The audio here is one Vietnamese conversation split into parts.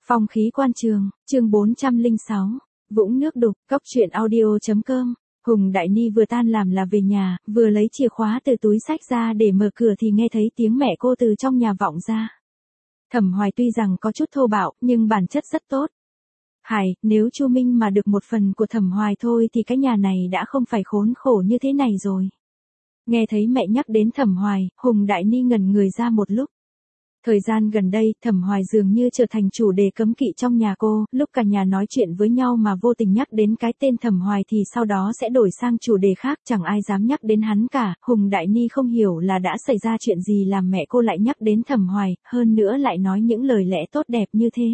Phong khí quan trường, chương 406, vũng nước đục, cóc truyện audio.com. Hùng Đại Ni vừa tan làm là về nhà, vừa lấy chìa khóa từ túi xách ra để mở cửa thì nghe thấy tiếng mẹ cô từ trong nhà vọng ra. Thẩm Hoài tuy rằng có chút thô bạo, nhưng bản chất rất tốt. Nếu Chu Minh mà được một phần của Thẩm Hoài thôi thì cái nhà này đã không phải khốn khổ như thế này rồi. Nghe thấy mẹ nhắc đến Thẩm Hoài, Hùng Đại Ni ngẩn người ra một lúc. Thời gian gần đây, Thẩm Hoài dường như trở thành chủ đề cấm kỵ trong nhà cô, lúc cả nhà nói chuyện với nhau mà vô tình nhắc đến cái tên Thẩm Hoài thì sau đó sẽ đổi sang chủ đề khác, chẳng ai dám nhắc đến hắn cả. Hùng Đại Ni không hiểu là đã xảy ra chuyện gì làm mẹ cô lại nhắc đến Thẩm Hoài, hơn nữa lại nói những lời lẽ tốt đẹp như thế.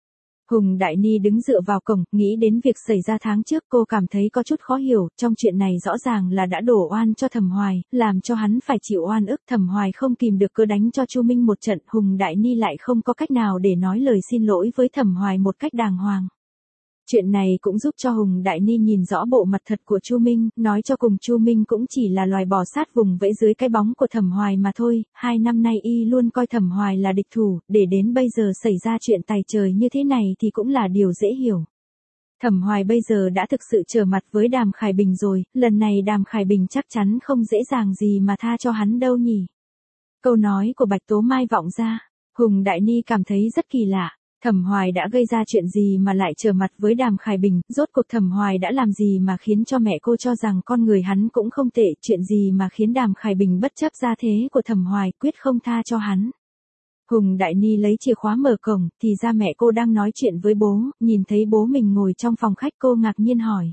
Hùng Đại Ni đứng dựa vào cổng, nghĩ đến việc xảy ra tháng trước, cô cảm thấy có chút khó hiểu, trong chuyện này rõ ràng là đã đổ oan cho Thẩm Hoài, làm cho hắn phải chịu oan ức. Thẩm Hoài không kìm được cứ đánh cho Chu Minh một trận, Hùng Đại Ni lại không có cách nào để nói lời xin lỗi với Thẩm Hoài một cách đàng hoàng. Chuyện này cũng giúp cho Hùng Đại Ni nhìn rõ bộ mặt thật của Chu Minh, nói cho cùng Chu Minh cũng chỉ là loài bò sát vùng vẫy dưới cái bóng của Thẩm Hoài mà thôi, 2 năm nay y luôn coi Thẩm Hoài là địch thủ, để đến bây giờ xảy ra chuyện tày trời như thế này thì cũng là điều dễ hiểu. Thẩm Hoài bây giờ đã thực sự trở mặt với Đàm Khải Bình rồi, lần này Đàm Khải Bình chắc chắn không dễ dàng gì mà tha cho hắn đâu nhỉ. Câu nói của Bạch Tố Mai vọng ra, Hùng Đại Ni cảm thấy rất kỳ lạ. Thẩm Hoài đã gây ra chuyện gì mà lại trở mặt với Đàm Khải Bình, rốt cuộc Thẩm Hoài đã làm gì mà khiến cho mẹ cô cho rằng con người hắn cũng không tệ, chuyện gì mà khiến Đàm Khải Bình bất chấp gia thế của Thẩm Hoài quyết không tha cho hắn. Hùng Đại Ni lấy chìa khóa mở cổng, thì ra mẹ cô đang nói chuyện với bố, nhìn thấy bố mình ngồi trong phòng khách cô ngạc nhiên hỏi.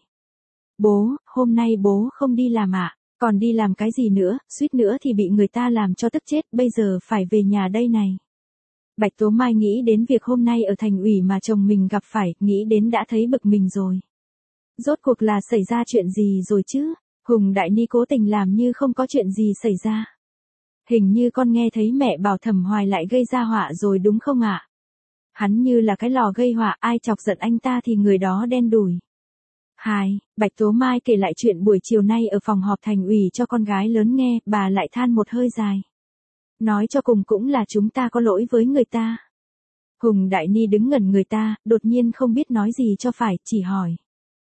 Bố, hôm nay bố không đi làm ạ? Còn đi làm cái gì nữa, suýt nữa thì bị người ta làm cho tức chết, bây giờ phải về nhà đây này. Bạch Tố Mai nghĩ đến việc hôm nay ở thành ủy mà chồng mình gặp phải, nghĩ đến đã thấy bực mình rồi. Rốt cuộc là xảy ra chuyện gì rồi chứ? Hùng Đại Ni cố tình làm như không có chuyện gì xảy ra. Hình như con nghe thấy mẹ bảo Thẩm Hoài lại gây ra họa rồi đúng không ạ? Hắn như là cái lò gây họa, ai chọc giận anh ta thì người đó đen đủi. Bạch Tố Mai kể lại chuyện buổi chiều nay ở phòng họp thành ủy cho con gái lớn nghe, bà lại than một hơi dài. Nói cho cùng cũng là chúng ta có lỗi với người ta. Hùng Đại Ni đứng ngẩn người ta, đột nhiên không biết nói gì cho phải, chỉ hỏi.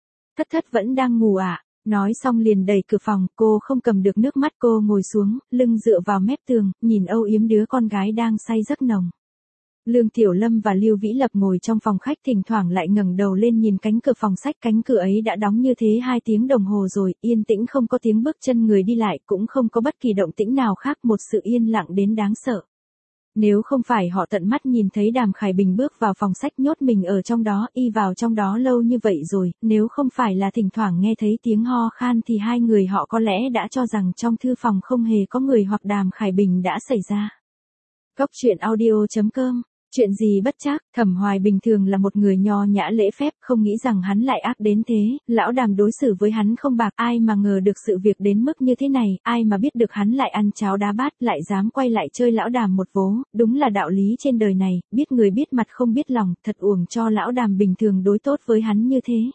Thất vẫn đang ngủ à? Nói xong liền đẩy cửa phòng, cô không cầm được nước mắt, cô ngồi xuống, lưng dựa vào mép tường, nhìn âu yếm đứa con gái đang say giấc nồng. Lương Tiểu Lâm và Lưu Vĩ Lập ngồi trong phòng khách thỉnh thoảng lại ngẩng đầu lên nhìn cánh cửa phòng sách, cánh cửa ấy đã đóng như thế 2 tiếng đồng hồ rồi, yên tĩnh không có tiếng bước chân người đi lại, cũng không có bất kỳ động tĩnh nào khác, một sự yên lặng đến đáng sợ. Nếu không phải họ tận mắt nhìn thấy Đàm Khải Bình bước vào phòng sách nhốt mình ở trong đó, y vào trong đó lâu như vậy rồi, nếu không phải là thỉnh thoảng nghe thấy tiếng ho khan thì hai người họ có lẽ đã cho rằng trong thư phòng không hề có người hoặc Đàm Khải Bình đã xảy ra. Cóc truyện audio.com. Chuyện gì bất trắc, Thẩm Hoài bình thường là một người nho nhã lễ phép, không nghĩ rằng hắn lại ác đến thế, lão Đàm đối xử với hắn không bạc, ai mà ngờ được sự việc đến mức như thế này, ai mà biết được hắn lại ăn cháo đá bát, lại dám quay lại chơi lão Đàm một vố, đúng là đạo lý trên đời này, biết người biết mặt không biết lòng, thật uổng cho lão Đàm bình thường đối tốt với hắn như thế.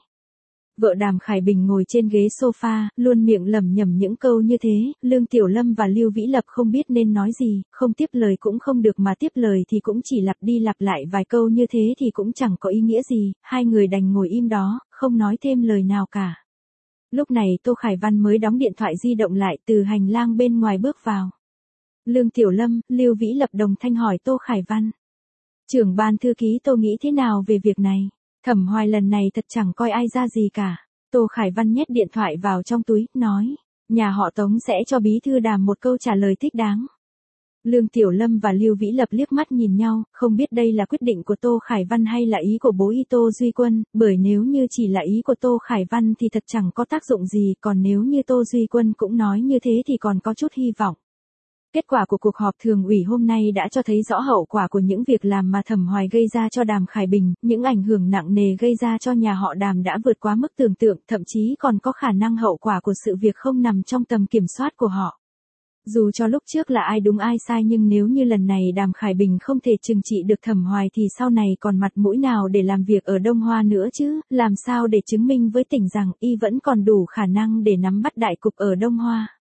Vợ Đàm Khải Bình ngồi trên ghế sofa, luôn miệng lẩm nhẩm những câu như thế, Lương Tiểu Lâm và Lưu Vĩ Lập không biết nên nói gì, không tiếp lời cũng không được mà tiếp lời thì cũng chỉ lặp đi lặp lại vài câu như thế thì cũng chẳng có ý nghĩa gì, hai người đành ngồi im đó, không nói thêm lời nào cả. Lúc này Tô Khải Văn mới đóng điện thoại di động lại, từ hành lang bên ngoài bước vào. Lương Tiểu Lâm, Lưu Vĩ Lập đồng thanh hỏi Tô Khải Văn. Trưởng ban thư ký Tô nghĩ thế nào về việc này? Thẩm Hoài lần này thật chẳng coi ai ra gì cả. Tô Khải Văn nhét điện thoại vào trong túi, nói, nhà họ Tống sẽ cho bí thư Đàm một câu trả lời thích đáng. Lương Tiểu Lâm và Lưu Vĩ Lập liếc mắt nhìn nhau, không biết đây là quyết định của Tô Khải Văn hay là ý của bố y Tô Duy Quân, bởi nếu như chỉ là ý của Tô Khải Văn thì thật chẳng có tác dụng gì, còn nếu như Tô Duy Quân cũng nói như thế thì còn có chút hy vọng. Kết quả của cuộc họp thường ủy hôm nay đã cho thấy rõ hậu quả của những việc làm mà Thẩm Hoài gây ra cho Đàm Khải Bình, những ảnh hưởng nặng nề gây ra cho nhà họ Đàm đã vượt quá mức tưởng tượng, thậm chí còn có khả năng hậu quả của sự việc không nằm trong tầm kiểm soát của họ. Dù cho lúc trước là ai đúng ai sai nhưng nếu như lần này Đàm Khải Bình không thể trừng trị được Thẩm Hoài thì sau này còn mặt mũi nào để làm việc ở Đông Hoa nữa chứ, làm sao để chứng minh với tỉnh rằng y vẫn còn đủ khả năng để nắm bắt đại cục ở Đông Hoa.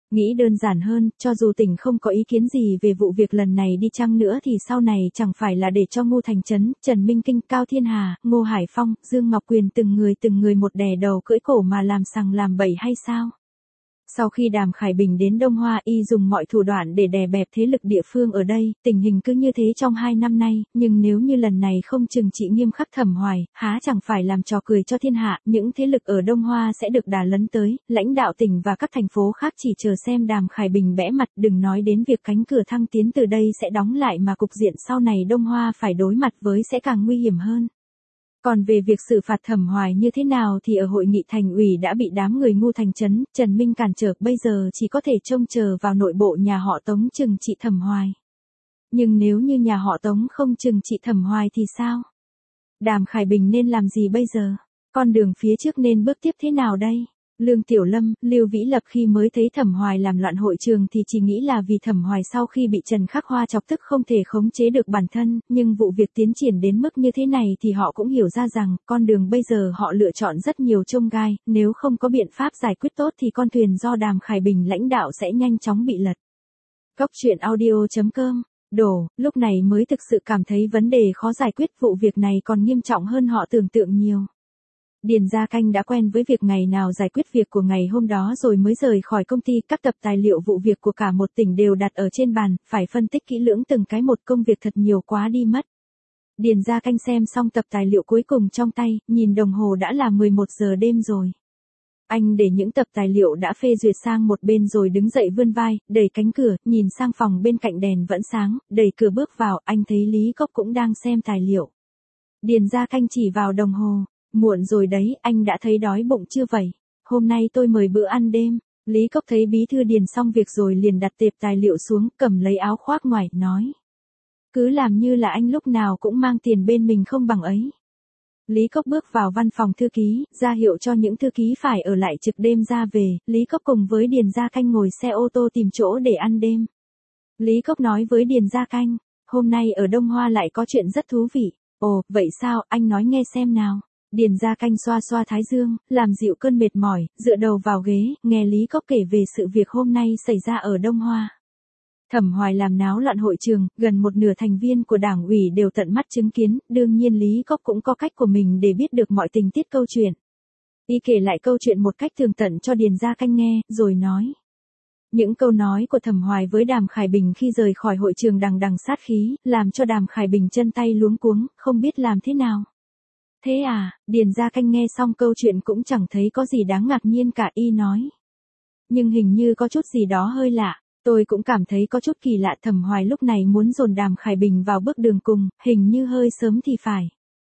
Nghĩ đơn giản hơn, cho dù tỉnh không có ý kiến gì về vụ việc lần này đi chăng nữa thì sau này chẳng phải là để cho Ngô Thành Chấn, Trần Minh Kinh, Cao Thiên Hà, Ngô Hải Phong, Dương Ngọc Quyền từng người một đè đầu cưỡi cổ mà làm sằng làm bậy hay sao? Sau khi Đàm Khải Bình đến Đông Hoa y dùng mọi thủ đoạn để đè bẹp thế lực địa phương ở đây, tình hình cứ như thế trong 2 năm nay, nhưng nếu như lần này không trừng trị nghiêm khắc Thẩm Hoài, há chẳng phải làm trò cười cho thiên hạ, những thế lực ở Đông Hoa sẽ được đà lấn tới, lãnh đạo tỉnh và các thành phố khác chỉ chờ xem Đàm Khải Bình bẽ mặt, đừng nói đến việc cánh cửa thăng tiến từ đây sẽ đóng lại mà cục diện sau này Đông Hoa phải đối mặt với sẽ càng nguy hiểm hơn. Còn về việc xử phạt Thẩm Hoài như thế nào thì ở hội nghị thành ủy đã bị đám người Ngô Thành Chấn, Trần Minh cản trở, bây giờ chỉ có thể trông chờ vào nội bộ nhà họ Tống trừng trị Thẩm Hoài. Nhưng nếu như nhà họ Tống không trừng trị Thẩm Hoài thì sao? Đàm Khải Bình nên làm gì bây giờ? Con đường phía trước nên bước tiếp thế nào đây? Lương Tiểu Lâm, Lưu Vĩ Lập khi mới thấy Thẩm Hoài làm loạn hội trường thì chỉ nghĩ là vì Thẩm Hoài sau khi bị Trần Khắc Hoa chọc tức không thể khống chế được bản thân, nhưng vụ việc tiến triển đến mức như thế này thì họ cũng hiểu ra rằng, con đường bây giờ họ lựa chọn rất nhiều chông gai, nếu không có biện pháp giải quyết tốt thì con thuyền do Đàm Khải Bình lãnh đạo sẽ nhanh chóng bị lật. Cốc truyện audio.com Đổ, lúc này mới thực sự cảm thấy vấn đề khó giải quyết, vụ việc này còn nghiêm trọng hơn họ tưởng tượng nhiều. Điền Gia Canh đã quen với việc ngày nào giải quyết việc của ngày hôm đó rồi mới rời khỏi công ty, các tập tài liệu vụ việc của cả một tỉnh đều đặt ở trên bàn, phải phân tích kỹ lưỡng từng cái một, công việc thật nhiều quá đi mất. Điền Gia Canh xem xong tập tài liệu cuối cùng trong tay, nhìn đồng hồ đã là 11 giờ đêm rồi. Anh để những tập tài liệu đã phê duyệt sang một bên rồi đứng dậy vươn vai, đẩy cánh cửa, nhìn sang phòng bên cạnh đèn vẫn sáng, đẩy cửa bước vào, anh thấy Lý Cốc cũng đang xem tài liệu. Điền Gia Canh chỉ vào đồng hồ. Muộn rồi đấy, anh đã thấy đói bụng chưa vậy? Hôm nay tôi mời bữa ăn đêm. Lý Cốc thấy bí thư Điền xong việc rồi liền đặt tệp tài liệu xuống, cầm lấy áo khoác ngoài, nói. Cứ làm như là anh lúc nào cũng mang tiền bên mình không bằng ấy. Lý Cốc bước vào văn phòng thư ký, ra hiệu cho những thư ký phải ở lại trực đêm ra về, Lý Cốc cùng với Điền Gia Canh ngồi xe ô tô tìm chỗ để ăn đêm. Lý Cốc nói với Điền Gia Canh, hôm nay ở Đông Hoa lại có chuyện rất thú vị. Ồ, vậy sao, anh nói nghe xem nào. Điền Gia Canh xoa xoa thái dương, làm dịu cơn mệt mỏi, dựa đầu vào ghế, nghe Lý Cốc kể về sự việc hôm nay xảy ra ở Đông Hoa. Thẩm Hoài làm náo loạn hội trường, gần một nửa thành viên của đảng ủy đều tận mắt chứng kiến, đương nhiên Lý Cốc cũng có cách của mình để biết được mọi tình tiết câu chuyện. Y kể lại câu chuyện một cách tường tận cho Điền Gia Canh nghe, rồi nói. Những câu nói của Thẩm Hoài với Đàm Khải Bình khi rời khỏi hội trường đằng đằng sát khí, làm cho Đàm Khải Bình chân tay luống cuống, không biết làm thế nào. Thế à, Điền Gia Canh nghe xong câu chuyện cũng chẳng thấy có gì đáng ngạc nhiên cả, y nói. Nhưng hình như có chút gì đó hơi lạ, tôi cũng cảm thấy có chút kỳ lạ, Thẩm Hoài lúc này muốn dồn Đàm Khải Bình vào bước đường cùng, hình như hơi sớm thì phải.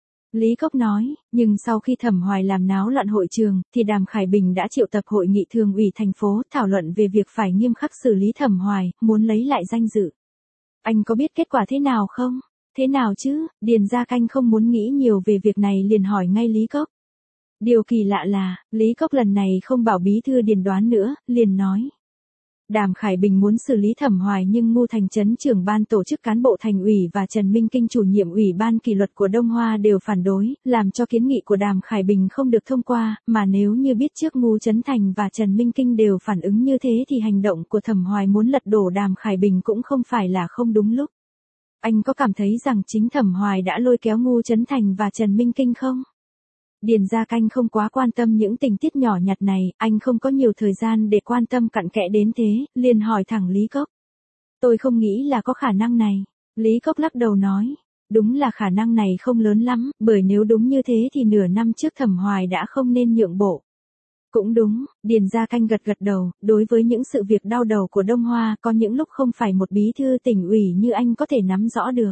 Lý Cốc nói, nhưng sau khi Thẩm Hoài làm náo loạn hội trường, thì Đàm Khải Bình đã triệu tập hội nghị thường ủy thành phố thảo luận về việc phải nghiêm khắc xử lý Thẩm Hoài, muốn lấy lại danh dự. Anh có biết kết quả thế nào không? Thế nào chứ? Điền Gia Canh không muốn nghĩ nhiều về việc này liền hỏi ngay Lý Cốc. Điều kỳ lạ là, Lý Cốc lần này không bảo bí thư Điền đoán nữa, liền nói. Đàm Khải Bình muốn xử lý Thẩm Hoài nhưng Ngô Thành Chấn trưởng ban tổ chức cán bộ thành ủy và Trần Minh Kinh chủ nhiệm ủy ban kỷ luật của Đông Hoa đều phản đối, làm cho kiến nghị của Đàm Khải Bình không được thông qua, mà nếu như biết trước Ngô Chấn Thành và Trần Minh Kinh đều phản ứng như thế thì hành động của Thẩm Hoài muốn lật đổ Đàm Khải Bình cũng không phải là không đúng lúc. Anh có cảm thấy rằng chính Thẩm Hoài đã lôi kéo Ngô Chấn Thành và Trần Minh Kinh không? Điền Gia Canh không quá quan tâm những tình tiết nhỏ nhặt này, anh không có nhiều thời gian để quan tâm cặn kẽ đến thế, liền hỏi thẳng Lý Cốc. Tôi không nghĩ là có khả năng này. Lý Cốc lắc đầu nói, đúng là khả năng này không lớn lắm, bởi nếu đúng như thế thì nửa năm trước Thẩm Hoài đã không nên nhượng bộ. Cũng đúng, Điền Gia Canh gật đầu, đối với những sự việc đau đầu của Đông Hoa có những lúc không phải một bí thư tỉnh ủy như anh có thể nắm rõ được.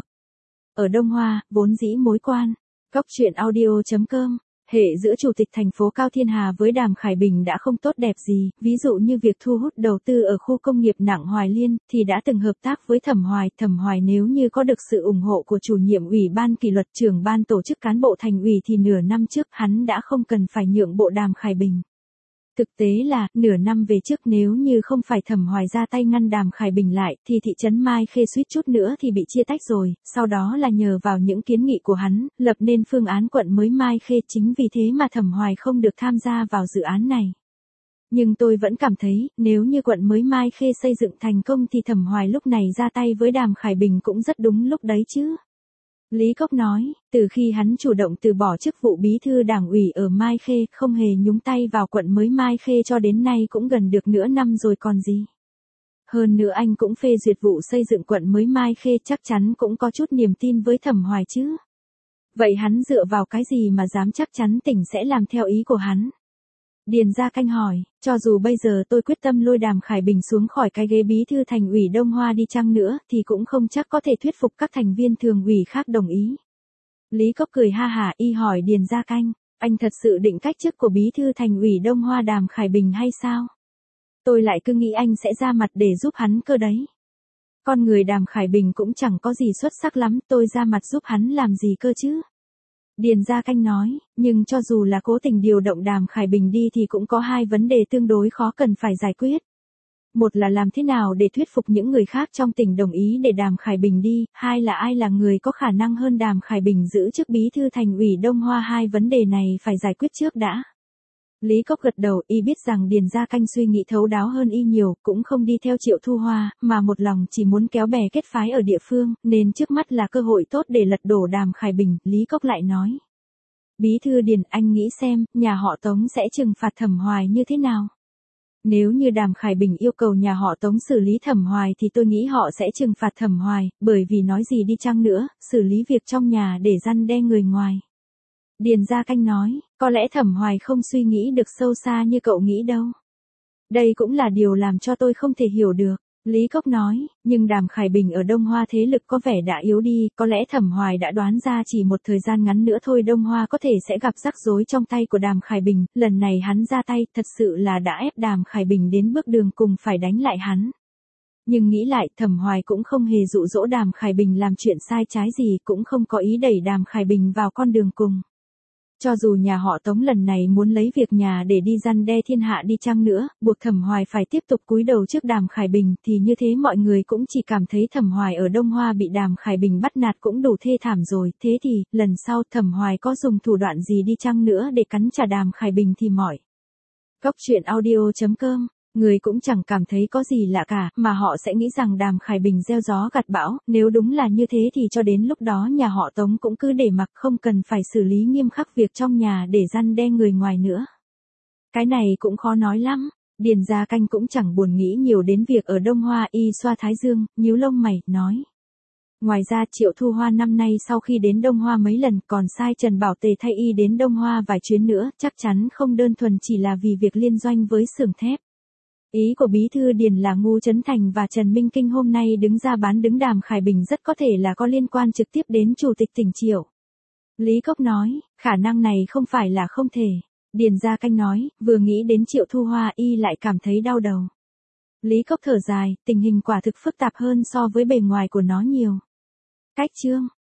Ở Đông Hoa, vốn dĩ mối quan. Cốc truyện audio.com Hệ giữa Chủ tịch thành phố Cao Thiên Hà với Đàm Khải Bình đã không tốt đẹp gì, ví dụ như việc thu hút đầu tư ở khu công nghiệp nặng Hoài Liên, thì đã từng hợp tác với Thẩm Hoài nếu như có được sự ủng hộ của chủ nhiệm ủy ban kỷ luật trưởng ban tổ chức cán bộ thành ủy thì nửa năm trước hắn đã không cần phải nhượng bộ Đàm Khải Bình. Thực tế là, nửa năm về trước nếu như không phải Thẩm Hoài ra tay ngăn Đàm Khải Bình lại, thì thị trấn Mai Khê suýt chút nữa thì bị chia tách rồi, sau đó là nhờ vào những kiến nghị của hắn, lập nên phương án quận mới Mai Khê, chính vì thế mà Thẩm Hoài không được tham gia vào dự án này. Nhưng tôi vẫn cảm thấy, nếu như quận mới Mai Khê xây dựng thành công thì Thẩm Hoài lúc này ra tay với Đàm Khải Bình cũng rất đúng lúc đấy chứ. Lý Cốc nói, từ khi hắn chủ động từ bỏ chức vụ bí thư đảng ủy ở Mai Khê, không hề nhúng tay vào quận mới Mai Khê cho đến nay cũng gần được nửa năm rồi còn gì. Hơn nữa anh cũng phê duyệt vụ xây dựng quận mới Mai Khê, chắc chắn cũng có chút niềm tin với Thẩm Hoài chứ. Vậy hắn dựa vào cái gì mà dám chắc chắn tỉnh sẽ làm theo ý của hắn? Điền Gia Canh hỏi, cho dù bây giờ tôi quyết tâm lôi Đàm Khải Bình xuống khỏi cái ghế bí thư thành ủy Đông Hoa đi chăng nữa thì cũng không chắc có thể thuyết phục các thành viên thường ủy khác đồng ý. Lý Cốc cười ha hả y hỏi Điền Gia Canh, anh thật sự định cách chức của bí thư thành ủy Đông Hoa Đàm Khải Bình hay sao? Tôi lại cứ nghĩ anh sẽ ra mặt để giúp hắn cơ đấy. Con người Đàm Khải Bình cũng chẳng có gì xuất sắc lắm, tôi ra mặt giúp hắn làm gì cơ chứ? Điền Gia Canh nói, nhưng cho dù là cố tình điều động Đàm Khải Bình đi thì cũng có hai vấn đề tương đối khó cần phải giải quyết. Một là làm thế nào để thuyết phục những người khác trong tỉnh đồng ý để Đàm Khải Bình đi, hai là ai là người có khả năng hơn Đàm Khải Bình giữ chức bí thư thành ủy Đông Hoa, hai vấn đề này phải giải quyết trước đã. Lý Cốc gật đầu, y biết rằng Điền Gia Canh suy nghĩ thấu đáo hơn y nhiều, cũng không đi theo Triệu Thu Hoa, mà một lòng chỉ muốn kéo bè kết phái ở địa phương, nên trước mắt là cơ hội tốt để lật đổ Đàm Khải Bình. Lý Cốc lại nói, bí thư Điền, anh nghĩ xem, nhà họ Tống sẽ trừng phạt Thẩm Hoài như thế nào? Nếu như Đàm Khải Bình yêu cầu nhà họ Tống xử lý Thẩm Hoài thì tôi nghĩ họ sẽ trừng phạt Thẩm Hoài, bởi vì nói gì đi chăng nữa, xử lý việc trong nhà để răn đe người ngoài. Điền Gia Canh nói, có lẽ Thẩm Hoài không suy nghĩ được sâu xa như cậu nghĩ đâu. Đây cũng là điều làm cho tôi không thể hiểu được. Lý Cốc nói, nhưng Đàm Khải Bình ở Đông Hoa thế lực có vẻ đã yếu đi, có lẽ Thẩm Hoài đã đoán ra chỉ một thời gian ngắn nữa thôi Đông Hoa có thể sẽ gặp rắc rối trong tay của Đàm Khải Bình, lần này hắn ra tay thật sự là đã ép Đàm Khải Bình đến bước đường cùng phải đánh lại hắn. Nhưng nghĩ lại, Thẩm Hoài cũng không hề dụ dỗ Đàm Khải Bình làm chuyện sai trái gì, cũng không có ý đẩy Đàm Khải Bình vào con đường cùng. Cho dù nhà họ Tống lần này muốn lấy việc nhà để đi răn đe thiên hạ đi chăng nữa, buộc Thẩm Hoài phải tiếp tục cúi đầu trước Đàm Khải Bình thì như thế mọi người cũng chỉ cảm thấy Thẩm Hoài ở Đông Hoa bị Đàm Khải Bình bắt nạt cũng đủ thê thảm rồi, thế thì, lần sau Thẩm Hoài có dùng thủ đoạn gì đi chăng nữa để cắn trả Đàm Khải Bình thì mỏi. Góc truyện audio.com, người cũng chẳng cảm thấy có gì lạ cả, mà họ sẽ nghĩ rằng Đàm Khải Bình gieo gió gặt bão, nếu đúng là như thế thì cho đến lúc đó nhà họ Tống cũng cứ để mặc, không cần phải xử lý nghiêm khắc việc trong nhà để răn đe người ngoài nữa. Cái này cũng khó nói lắm. Điền Gia Canh cũng chẳng buồn nghĩ nhiều đến việc ở Đông Hoa, y xoa thái dương, nhíu lông mày, nói. Ngoài ra Triệu Thu Hoa năm nay sau khi đến Đông Hoa mấy lần còn sai Trần Bảo Tề thay y đến Đông Hoa vài chuyến nữa, chắc chắn không đơn thuần chỉ là vì việc liên doanh với xưởng thép. Ý của bí thư Điền là Ngô Trấn Thành và Trần Minh Kinh hôm nay đứng ra bán đứng Đàm Khải Bình rất có thể là có liên quan trực tiếp đến Chủ tịch tỉnh Triệu. Lý Cốc nói, khả năng này không phải là không thể. Điền Gia Canh nói, vừa nghĩ đến Triệu Thu Hoa y lại cảm thấy đau đầu. Lý Cốc thở dài, tình hình quả thực phức tạp hơn so với bề ngoài của nó nhiều. Cách chương